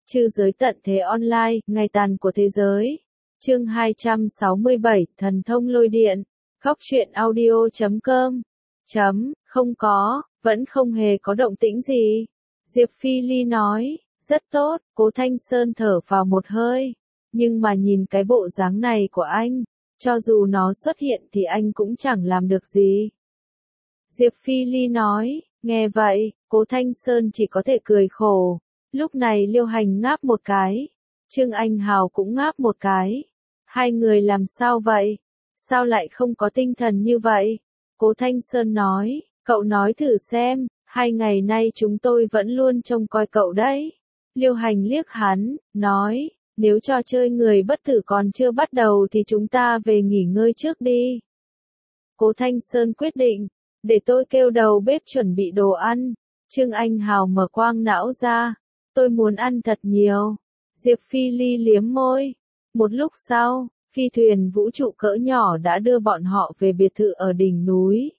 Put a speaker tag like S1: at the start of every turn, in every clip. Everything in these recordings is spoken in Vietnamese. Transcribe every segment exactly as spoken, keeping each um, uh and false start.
S1: Trư giới tận thế online, ngày tàn của thế giới. Chương hai trăm sáu mươi bảy, thần thông lôi điện. Góc truyện audio chấm com. Chấm, không có, vẫn không hề có động tĩnh gì. Diệp Phi Ly nói, rất tốt, Cố Thanh Sơn thở vào một hơi. Nhưng mà nhìn cái bộ dáng này của anh, cho dù nó xuất hiện thì anh cũng chẳng làm được gì. Diệp Phi Ly nói, nghe vậy, Cố Thanh Sơn chỉ có thể cười khổ. Lúc này Liêu Hành ngáp một cái, Trương Anh Hào cũng ngáp một cái. Hai người làm sao vậy? Sao lại không có tinh thần như vậy? Cố Thanh Sơn nói, cậu nói thử xem, hai ngày nay chúng tôi vẫn luôn trông coi cậu đấy. Liêu Hành liếc hắn, nói, nếu trò chơi người bất tử còn chưa bắt đầu thì chúng ta về nghỉ ngơi trước đi. Cố Thanh Sơn quyết định, để tôi kêu đầu bếp chuẩn bị đồ ăn. Trương Anh Hào mở quang não ra, tôi muốn ăn thật nhiều. Diệp Phi Ly liếm môi. Một lúc sau, phi thuyền vũ trụ cỡ nhỏ đã đưa bọn họ về biệt thự ở đỉnh núi.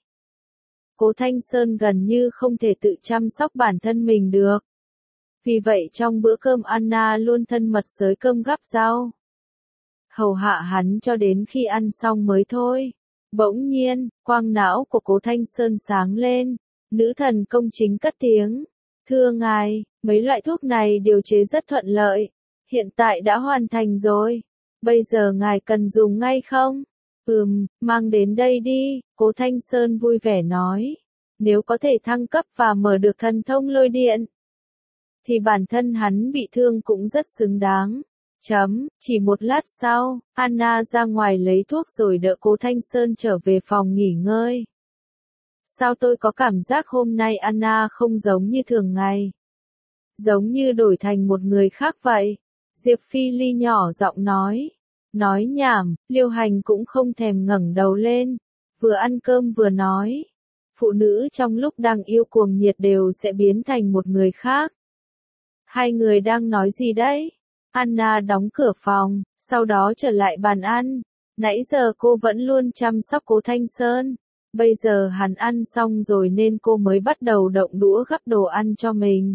S1: Cố Thanh Sơn gần như không thể tự chăm sóc bản thân mình được. Vì vậy trong bữa cơm Anna luôn thân mật xới cơm gắp rau. Hầu hạ hắn cho đến khi ăn xong mới thôi. Bỗng nhiên, quang não của Cố Thanh Sơn sáng lên. Nữ thần công chính cất tiếng. Thưa ngài, mấy loại thuốc này điều chế rất thuận lợi. Hiện tại đã hoàn thành rồi. Bây giờ ngài cần dùng ngay không? Ừm, mang đến đây đi, Cố Thanh Sơn vui vẻ nói. Nếu có thể thăng cấp và mở được thần thông lôi điện, thì bản thân hắn bị thương cũng rất xứng đáng. Chấm, chỉ một lát sau, Anna ra ngoài lấy thuốc rồi đỡ Cố Thanh Sơn trở về phòng nghỉ ngơi. Sao tôi có cảm giác hôm nay Anna không giống như thường ngày? Giống như đổi thành một người khác vậy. Diệp Phi Ly nhỏ giọng nói. Nói nhảm, Liêu Hành cũng không thèm ngẩng đầu lên. Vừa ăn cơm vừa nói. Phụ nữ trong lúc đang yêu cuồng nhiệt đều sẽ biến thành một người khác. Hai người đang nói gì đấy? Anna đóng cửa phòng, sau đó trở lại bàn ăn. Nãy giờ cô vẫn luôn chăm sóc Cố Thanh Sơn. Bây giờ hắn ăn xong rồi nên cô mới bắt đầu động đũa gắp đồ ăn cho mình.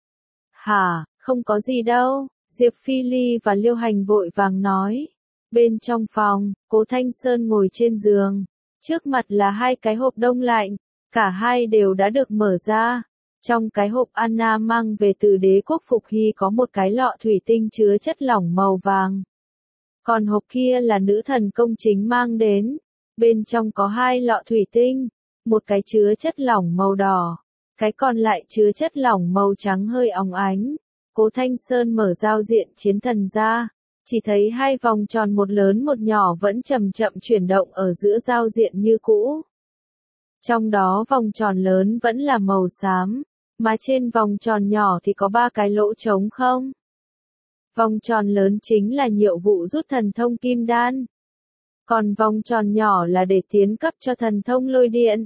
S1: Hả, không có gì đâu, Diệp Phi Ly và Liêu Hành vội vàng nói. Bên trong phòng, Cố Thanh Sơn ngồi trên giường. Trước mặt là hai cái hộp đông lạnh, cả hai đều đã được mở ra. Trong cái hộp Anna mang về từ đế quốc Phục Hy có một cái lọ thủy tinh chứa chất lỏng màu vàng. Còn hộp kia là nữ thần công chính mang đến. Bên trong có hai lọ thủy tinh, một cái chứa chất lỏng màu đỏ, cái còn lại chứa chất lỏng màu trắng hơi óng ánh. Cố Thanh Sơn mở giao diện chiến thần ra, chỉ thấy hai vòng tròn một lớn một nhỏ vẫn chậm chậm chuyển động ở giữa giao diện như cũ. Trong đó vòng tròn lớn vẫn là màu xám, mà trên vòng tròn nhỏ thì có ba cái lỗ trống không. Vòng tròn lớn chính là nhiệm vụ rút thần thông kim đan. Còn vòng tròn nhỏ là để tiến cấp cho thần thông lôi điện.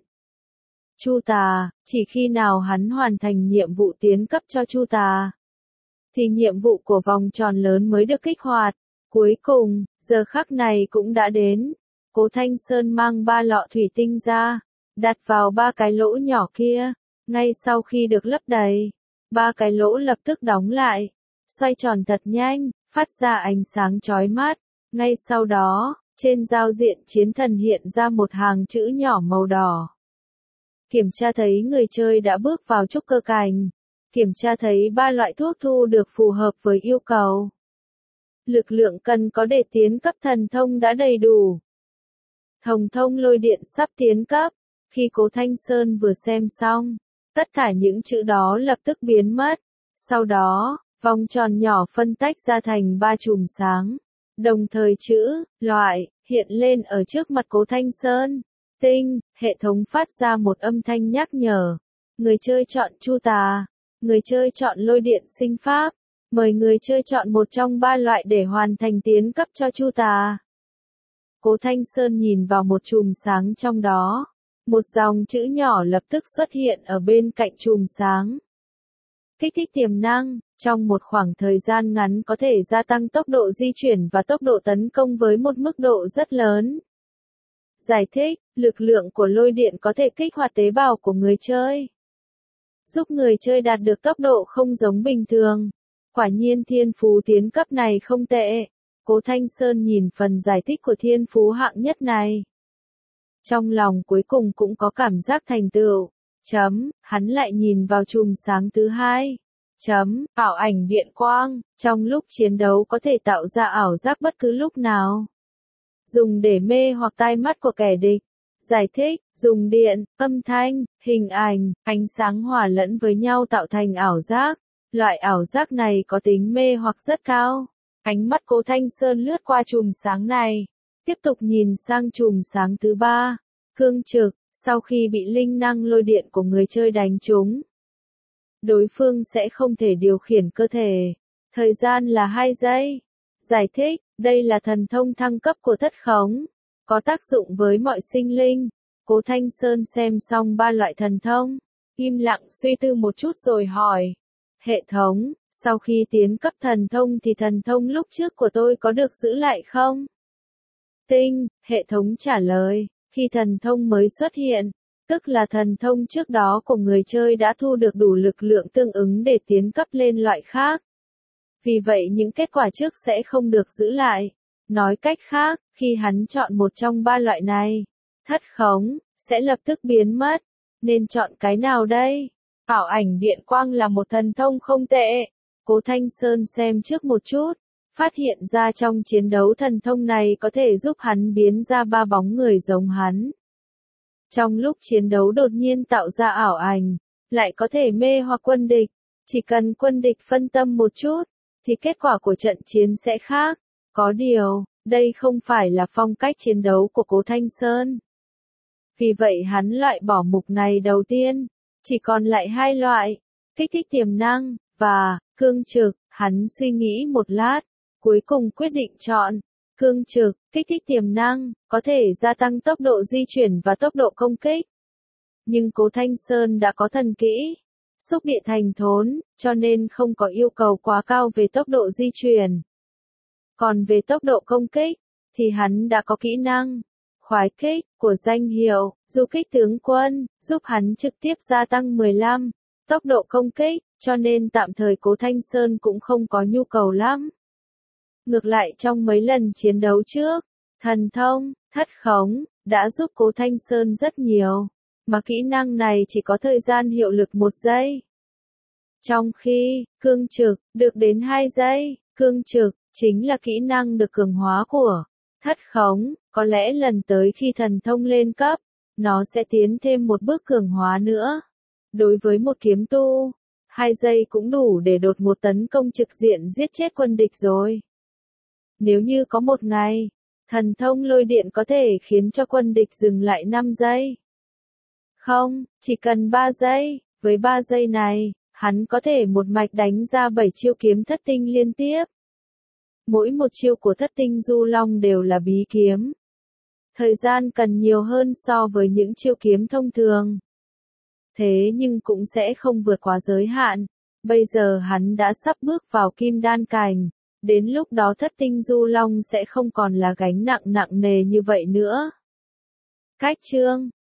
S1: Chu Tà, chỉ khi nào hắn hoàn thành nhiệm vụ tiến cấp cho Chu Tà, thì nhiệm vụ của vòng tròn lớn mới được kích hoạt. Cuối cùng, giờ khắc này cũng đã đến. Cố Thanh Sơn mang ba lọ thủy tinh ra, đặt vào ba cái lỗ nhỏ kia. Ngay sau khi được lấp đầy, ba cái lỗ lập tức đóng lại, xoay tròn thật nhanh, phát ra ánh sáng chói mắt. Ngay sau đó, trên giao diện chiến thần hiện ra một hàng chữ nhỏ màu đỏ. Kiểm tra thấy người chơi đã bước vào trúc cơ cảnh. Kiểm tra thấy ba loại thuốc thu được phù hợp với yêu cầu. Lực lượng cần có để tiến cấp thần thông đã đầy đủ. Thần thông lôi điện sắp tiến cấp. Khi Cố Thanh Sơn vừa xem xong, tất cả những chữ đó lập tức biến mất. Sau đó, vòng tròn nhỏ phân tách ra thành ba chùm sáng. Đồng thời chữ, loại, hiện lên ở trước mặt Cố Thanh Sơn. Tinh, hệ thống phát ra một âm thanh nhắc nhở. Người chơi chọn Chu Tà. Người chơi chọn lôi điện sinh pháp. Mời người chơi chọn một trong ba loại để hoàn thành tiến cấp cho Chu Tà. Cố Thanh Sơn nhìn vào một chùm sáng trong đó. Một dòng chữ nhỏ lập tức xuất hiện ở bên cạnh chùm sáng. Kích thích tiềm năng, trong một khoảng thời gian ngắn có thể gia tăng tốc độ di chuyển và tốc độ tấn công với một mức độ rất lớn. Giải thích, lực lượng của lôi điện có thể kích hoạt tế bào của người chơi, giúp người chơi đạt được tốc độ không giống bình thường. Quả nhiên thiên phú tiến cấp này không tệ. Cố Thanh Sơn nhìn phần giải thích của thiên phú hạng nhất này. Trong lòng cuối cùng cũng có cảm giác thành tựu. Chấm, hắn lại nhìn vào chùm sáng thứ hai. Chấm, ảo ảnh điện quang, trong lúc chiến đấu có thể tạo ra ảo giác bất cứ lúc nào. Dùng để mê hoặc tai mắt của kẻ địch. Giải thích, dùng điện, âm thanh, hình ảnh, ánh sáng hòa lẫn với nhau tạo thành ảo giác. Loại ảo giác này có tính mê hoặc rất cao. Ánh mắt Cố Thanh Sơn lướt qua chùm sáng này. Tiếp tục nhìn sang chùm sáng thứ ba. Cương trực, sau khi bị linh năng lôi điện của người chơi đánh trúng, đối phương sẽ không thể điều khiển cơ thể. Thời gian là hai giây. Giải thích, đây là thần thông thăng cấp của thất khống. Có tác dụng với mọi sinh linh. Cố Thanh Sơn xem xong ba loại thần thông. Im lặng suy tư một chút rồi hỏi. Hệ thống, sau khi tiến cấp thần thông thì thần thông lúc trước của tôi có được giữ lại không? Tinh, hệ thống trả lời. Khi thần thông mới xuất hiện, tức là thần thông trước đó của người chơi đã thu được đủ lực lượng tương ứng để tiến cấp lên loại khác. Vì vậy những kết quả trước sẽ không được giữ lại. Nói cách khác, khi hắn chọn một trong ba loại này, thất khống, sẽ lập tức biến mất. Nên chọn cái nào đây? Ảo ảnh điện quang là một thần thông không tệ. Cố Thanh Sơn xem trước một chút. Phát hiện ra trong chiến đấu thần thông này có thể giúp hắn biến ra ba bóng người giống hắn. Trong lúc chiến đấu đột nhiên tạo ra ảo ảnh, lại có thể mê hoặc quân địch. Chỉ cần quân địch phân tâm một chút, thì kết quả của trận chiến sẽ khác. Có điều, đây không phải là phong cách chiến đấu của Cố Thanh Sơn. Vì vậy hắn loại bỏ mục này đầu tiên. Chỉ còn lại hai loại, kích thích tiềm năng, và cương trực. Hắn suy nghĩ một lát. Cuối cùng quyết định chọn cương trực, kích thích tiềm năng, có thể gia tăng tốc độ di chuyển và tốc độ công kích. Nhưng Cố Thanh Sơn đã có thần kỹ, xúc địa thành thốn, cho nên không có yêu cầu quá cao về tốc độ di chuyển. Còn về tốc độ công kích, thì hắn đã có kỹ năng khoái kích của danh hiệu du kích tướng quân, giúp hắn trực tiếp gia tăng mười lăm tốc độ công kích, cho nên tạm thời Cố Thanh Sơn cũng không có nhu cầu lắm. Ngược lại trong mấy lần chiến đấu trước, thần thông, thất khống, đã giúp Cố Thanh Sơn rất nhiều, mà kỹ năng này chỉ có thời gian hiệu lực một giây. Trong khi, cương trực, được đến hai giây, cương trực, chính là kỹ năng được cường hóa của thất khống, có lẽ lần tới khi thần thông lên cấp, nó sẽ tiến thêm một bước cường hóa nữa. Đối với một kiếm tu, hai giây cũng đủ để đột một tấn công trực diện giết chết quân địch rồi. Nếu như có một ngày, thần thông lôi điện có thể khiến cho quân địch dừng lại năm giây. Không, chỉ cần ba giây, với ba giây này, hắn có thể một mạch đánh ra bảy chiêu kiếm thất tinh liên tiếp. Mỗi một chiêu của thất tinh du long đều là bí kiếm. Thời gian cần nhiều hơn so với những chiêu kiếm thông thường. Thế nhưng cũng sẽ không vượt quá giới hạn. Bây giờ hắn đã sắp bước vào kim đan cảnh. Đến lúc đó thất tinh du long sẽ không còn là gánh nặng nặng nề như vậy nữa. Cách chương